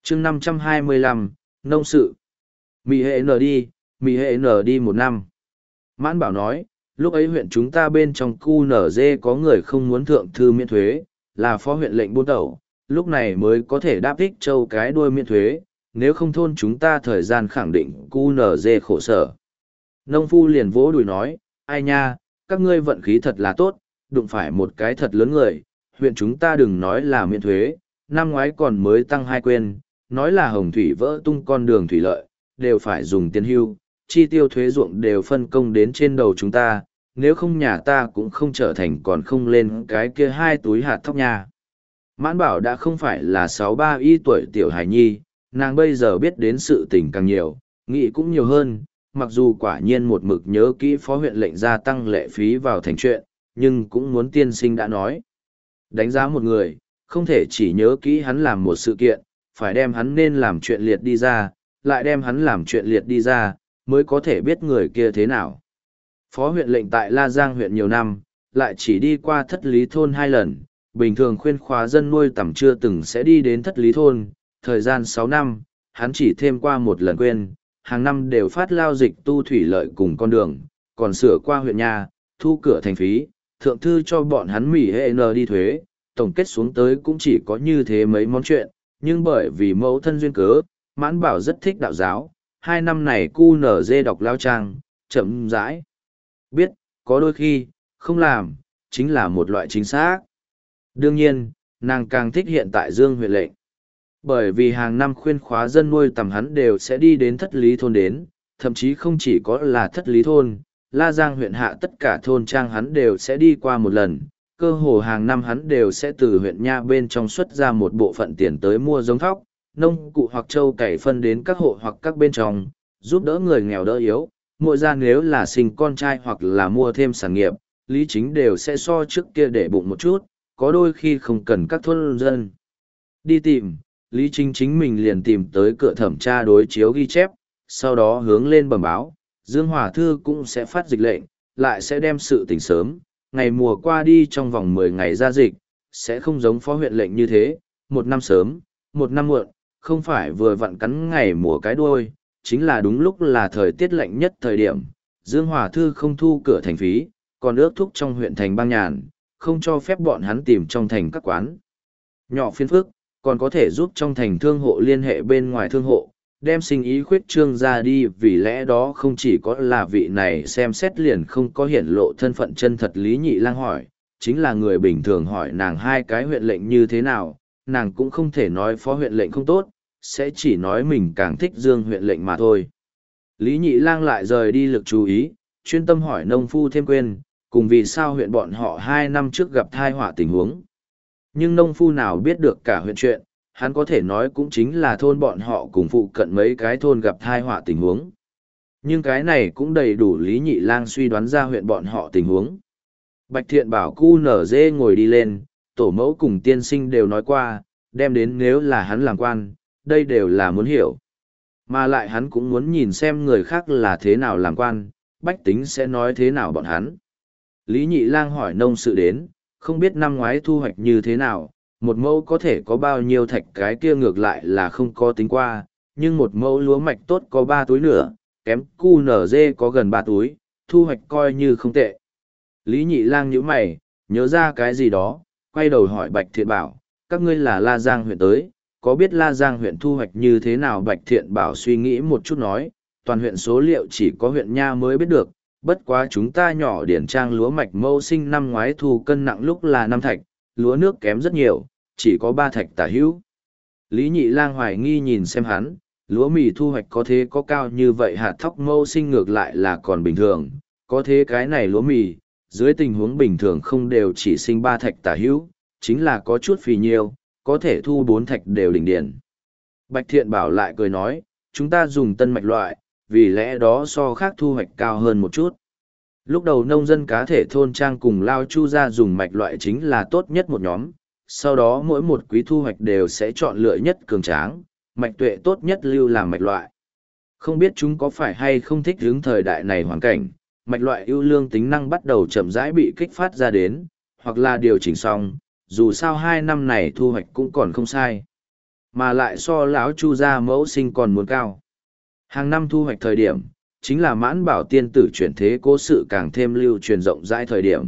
chương 525, nông sự. Mì hệ nở đi 1 năm. Mãn Bảo nói, lúc ấy huyện chúng ta bên trong khu nở dê có người không muốn thượng thư miễn thuế, là phó huyện lệnh buôn tẩu, lúc này mới có thể đáp thích châu cái đuôi miễn thuế, nếu không thôn chúng ta thời gian khẳng định khu nở dê khổ sở. Nông phu liền vỗ đùi nói, ai nha, các ngươi vận khí thật là tốt, đụng phải một cái thật lớn người, huyện chúng ta đừng nói là miễn thuế, năm ngoái còn mới tăng 2 quên, nói là hồng thủy vỡ tung con đường thủy lợi, đều phải dùng tiền hưu, chi tiêu thuế ruộng đều phân công đến trên đầu chúng ta, nếu không nhà ta cũng không trở thành còn không lên cái kia 2 túi hạt thóc nha. Mãn Bảo đã không phải là 6-3 y tuổi tiểu hải nhi, nàng bây giờ biết đến sự tình càng nhiều, nghĩ cũng nhiều hơn, mặc dù quả nhiên một mực nhớ kỹ phó huyện lệnh gia tăng lệ phí vào thành chuyện, nhưng cũng muốn tiên sinh đã nói. Đánh giá một người, không thể chỉ nhớ kỹ hắn làm một sự kiện, phải đem hắn nên làm chuyện liệt đi ra, lại đem hắn làm chuyện liệt đi ra, mới có thể biết người kia thế nào. Phó huyện lệnh tại La Giang huyện nhiều năm, lại chỉ đi qua Thất Lý Thôn 2 lần, bình thường khuyên khóa dân nuôi tầm chưa từng sẽ đi đến Thất Lý Thôn, thời gian 6 năm, hắn chỉ thêm qua 1 lần quên, hàng năm đều phát lao dịch tu thủy lợi cùng con đường, còn sửa qua huyện nhà, thu cửa thành phí, thượng thư cho bọn hắn Mỹ hệ N đi thuế, tổng kết xuống tới cũng chỉ có như thế mấy món chuyện, nhưng bởi vì mẫu thân duyên cớ, Mãn Bảo rất thích đạo giáo, 2 năm này cu nở dê đọc lao trang, chậm rãi. Biết, có đôi khi, không làm, chính là một loại chính xác. Đương nhiên, nàng càng thích hiện tại Dương huyện lệnh. Bởi vì hàng năm khuyên khóa dân nuôi tầm hắn đều sẽ đi đến Thất Lý Thôn đến, thậm chí không chỉ có là Thất Lý Thôn, La Giang huyện hạ tất cả thôn trang hắn đều sẽ đi qua một lần, cơ hồ hàng năm hắn đều sẽ từ huyện nha bên trong xuất ra một bộ phận tiền tới mua giống thóc, nông cụ hoặc trâu cày phân đến các hộ hoặc các bên trong, giúp đỡ người nghèo đỡ yếu, mỗi gia nếu là sinh con trai hoặc là mua thêm sản nghiệp, Lý Chính đều sẽ so trước kia để bụng một chút, có đôi khi không cần các thôn dân đi tìm, Lý Chính chính mình liền tìm tới cửa thẩm tra đối chiếu ghi chép, sau đó hướng lên bẩm báo, Dương Hòa Thư cũng sẽ phát dịch lệnh, lại sẽ đem sự tình sớm, ngày mùa qua đi trong vòng 10 ngày ra dịch, sẽ không giống phó huyện lệnh như thế, 1 năm sớm, 1 năm muộn, không phải vừa vặn cắn ngày mùa cái đuôi, chính là đúng lúc là thời tiết lạnh nhất thời điểm. Dương Hòa Thư không thu cửa thành phí, còn ước thúc trong huyện thành băng nhàn, không cho phép bọn hắn tìm trong thành các quán nhỏ phiên phức, còn có thể giúp trong thành thương hộ liên hệ bên ngoài thương hộ, đem sinh ý khuyết trương ra đi, vì lẽ đó không chỉ có là vị này xem xét liền không có hiển lộ thân phận chân thật Lý Nhị Lang hỏi, chính là người bình thường hỏi nàng 2 cái huyện lệnh như thế nào, nàng cũng không thể nói phó huyện lệnh không tốt, sẽ chỉ nói mình càng thích Dương huyện lệnh mà thôi. Lý Nhị Lang lại rời đi lực chú ý, chuyên tâm hỏi nông phu thêm quên, cùng vì sao huyện bọn họ 2 năm trước gặp tai họa tình huống. Nhưng nông phu nào biết được cả huyện chuyện, hắn có thể nói cũng chính là thôn bọn họ cùng phụ cận mấy cái thôn gặp tai họa tình huống. Nhưng cái này cũng đầy đủ Lý Nhị Lang suy đoán ra huyện bọn họ tình huống. Bạch Thiện bảo cu nở dê ngồi đi lên, tổ mẫu cùng tiên sinh đều nói qua, đem đến nếu là hắn làm quan, đây đều là muốn hiểu. Mà lại hắn cũng muốn nhìn xem người khác là thế nào làm quan, bách tính sẽ nói thế nào bọn hắn. Lý Nhị Lang hỏi nông sự đến, không biết năm ngoái thu hoạch như thế nào, một mẫu có thể có bao nhiêu thạch, cái kia ngược lại là không có tính qua, nhưng một mẫu lúa mạch tốt có 3 túi nữa, kém cu nở dê có gần 3 túi, thu hoạch coi như không tệ. Lý Nhị Lang nhíu mày, nhớ ra cái gì đó, quay đầu hỏi Bạch Thiện Bảo, các ngươi là La Giang huyện tới, có biết La Giang huyện thu hoạch như thế nào? Bạch Thiện Bảo suy nghĩ một chút nói, toàn huyện số liệu chỉ có huyện Nha mới biết được, bất quá chúng ta nhỏ điển trang lúa mạch mẫu sinh năm ngoái thu cân nặng lúc là 5 thạch, lúa nước kém rất nhiều, chỉ có 3 thạch tả hữu. Lý Nhị Lang hoài nghi nhìn xem hắn, lúa mì thu hoạch có thế có cao như vậy, hạt thóc mẫu sinh ngược lại là còn bình thường, có thế cái này lúa mì, dưới tình huống bình thường không đều chỉ sinh 3 thạch tả hữu, chính là có chút phì nhiều, có thể thu 4 thạch đều đỉnh điển. Bạch Thiện Bảo lại cười nói, chúng ta dùng tân mạch loại, vì lẽ đó so khác thu hoạch cao hơn một chút. Lúc đầu nông dân cá thể thôn trang cùng Lao Chu ra dùng mạch loại chính là tốt nhất một nhóm, sau đó mỗi một quý thu hoạch đều sẽ chọn lựa nhất cường tráng, mạch tuệ tốt nhất lưu làm mạch loại. Không biết chúng có phải hay không thích hướng thời đại này hoàn cảnh, mạch loại ưu lương tính năng bắt đầu chậm rãi bị kích phát ra đến, hoặc là điều chỉnh xong, dù sao 2 năm này thu hoạch cũng còn không sai. mà lại so lão Chu gia mẫu sinh còn muốn cao. Hàng năm thu hoạch thời điểm, chính là Mãn Bảo tiên tử chuyển thế cố sự càng thêm lưu truyền rộng rãi thời điểm.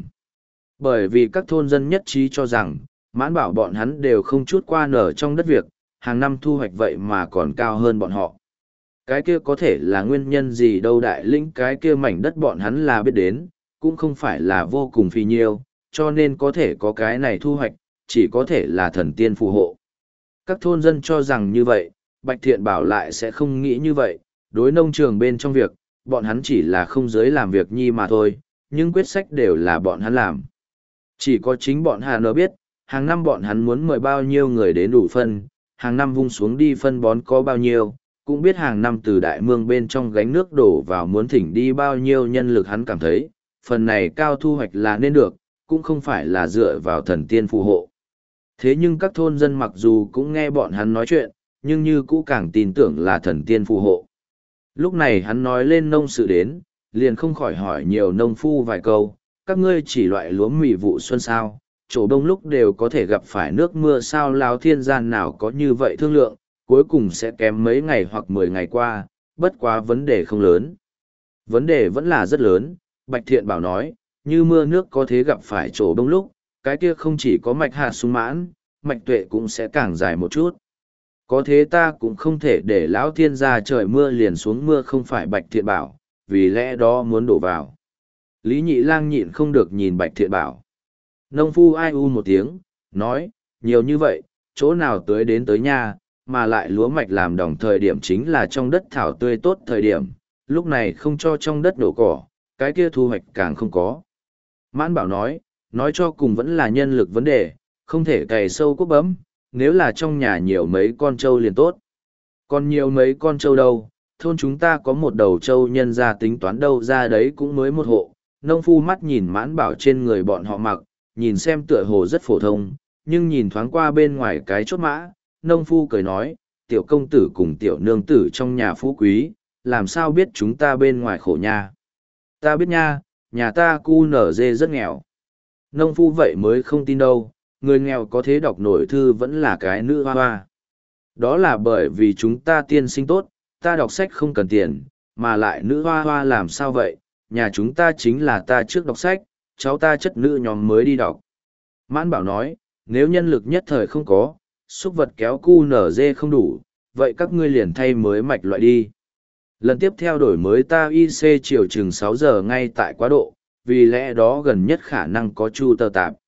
Bởi vì các thôn dân nhất trí cho rằng, Mãn Bảo bọn hắn đều không chút qua nở trong đất việc, hàng năm thu hoạch vậy mà còn cao hơn bọn họ. Cái kia có thể là nguyên nhân gì đâu, đại lĩnh cái kia mảnh đất bọn hắn là biết đến, cũng không phải là vô cùng phi nhiêu, cho nên có thể có cái này thu hoạch, chỉ có thể là thần tiên phù hộ. Các thôn dân cho rằng như vậy, Bạch Thiện Bảo lại sẽ không nghĩ như vậy, đối nông trường bên trong việc, bọn hắn chỉ là không giới làm việc nhi mà thôi, nhưng quyết sách đều là bọn hắn làm. Chỉ có chính bọn hắn biết, hàng năm bọn hắn muốn mời bao nhiêu người đến đủ phân, hàng năm vung xuống đi phân bón có bao nhiêu, cũng biết hàng năm từ đại mương bên trong gánh nước đổ vào muốn thỉnh đi bao nhiêu nhân lực. Hắn cảm thấy, phần này cao thu hoạch là nên được, cũng không phải là dựa vào thần tiên phù hộ. Thế nhưng các thôn dân mặc dù cũng nghe bọn hắn nói chuyện, nhưng như cũ càng tin tưởng là thần tiên phù hộ. Lúc này hắn nói lên nông sự đến, liền không khỏi hỏi nhiều nông phu vài câu, các ngươi chỉ loại lúa mì vụ xuân sao, chỗ đông lúc đều có thể gặp phải nước mưa sao, lao thiên gian nào có như vậy thương lượng, cuối cùng sẽ kém mấy ngày hoặc 10 ngày qua, bất quá vấn đề không lớn. Vấn đề vẫn là rất lớn, Bạch Thiện Bảo nói, như mưa nước có thế gặp phải chỗ đông lúc, cái kia không chỉ có mạch hạt sung mãn, mạch tuệ cũng sẽ càng dài một chút. Có thế ta cũng không thể để lão thiên gia trời mưa liền xuống mưa, không phải Bạch Thiện Bảo, vì lẽ đó muốn đổ vào. Lý Nhị Lang nhịn không được nhìn Bạch Thiện Bảo. Nông phu ai u một tiếng, nói, nhiều như vậy, chỗ nào tới đến tới nha, mà lại lúa mạch làm đồng thời điểm chính là trong đất thảo tươi tốt thời điểm, lúc này không cho trong đất đổ cỏ, cái kia thu hoạch càng không có. Mãn Bảo nói cho cùng vẫn là nhân lực vấn đề, không thể cày sâu cuốc bấm, nếu là trong nhà nhiều mấy con trâu liền tốt. Còn nhiều mấy con trâu đâu, thôn chúng ta có một đầu trâu nhân ra tính toán đâu ra đấy cũng mới một hộ. Nông phu mắt nhìn Mãn Bảo trên người bọn họ mặc, nhìn xem tựa hồ rất phổ thông, nhưng nhìn thoáng qua bên ngoài cái chốt mã, nông phu cười nói, tiểu công tử cùng tiểu nương tử trong nhà phú quý, làm sao biết chúng ta bên ngoài khổ nha. Ta biết nha, nhà ta cu nở dê rất nghèo. Nông phu vậy mới không tin đâu, người nghèo có thế đọc nổi thư vẫn là cái nữ hoa hoa. Đó là bởi vì chúng ta tiên sinh tốt, ta đọc sách không cần tiền, mà lại nữ hoa hoa làm sao vậy, nhà chúng ta chính là ta trước đọc sách, cháu ta chất nữ nhóm mới đi đọc. Mãn Bảo nói, nếu nhân lực nhất thời không có, súc vật kéo cu nở dê không đủ, vậy các ngươi liền thay mới mạch loại đi. Lần tiếp theo đổi mới ta IC chiều chừng 6 giờ ngay tại quá độ, vì lẽ đó gần nhất khả năng có chu tờ tạp.